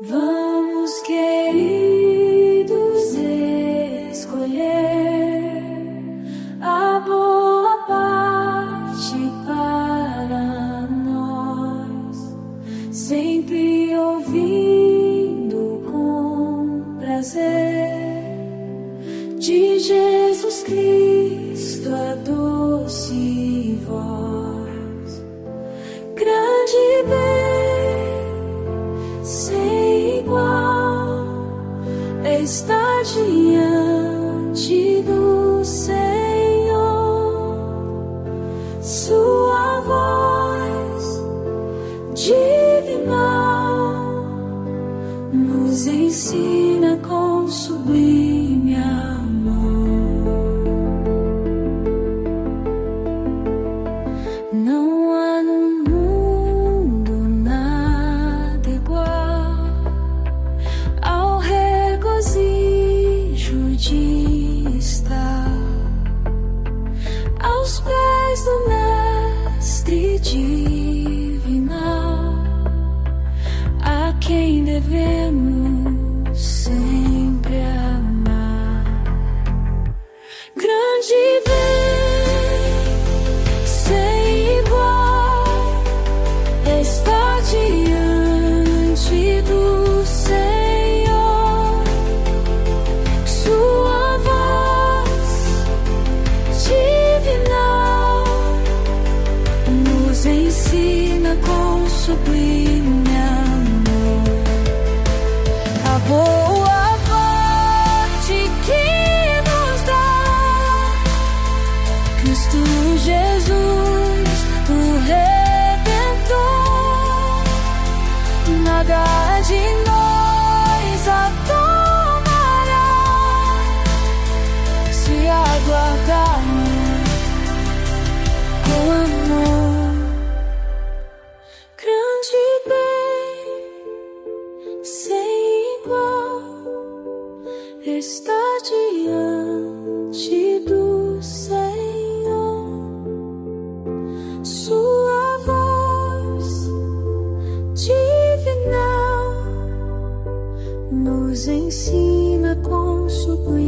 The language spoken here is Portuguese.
Vamos, queridos, escolher a boa parte para nós, sempre ouvindo com prazer de Jesus Cristo a doce voz. Grande bem, sem igual, está diante do Senhor. Sua voz divinal nos ensina com sublime amor. Não há no mundo nada igual ao regozijo de estar aos pés do Mestre divinal, a quem devemos sempre amar. Grande bem, sem igual, está diante do Senhor. Sua voz divinal nos ensina com sublime amor. A boa parte que nos dá Cristo Jesus, o Redentor. Nada de nós a tomará se aguardarmos com amor. Grande bem, sem igual, está diante do Senhor. Sua voz divinal nos ensina com sublime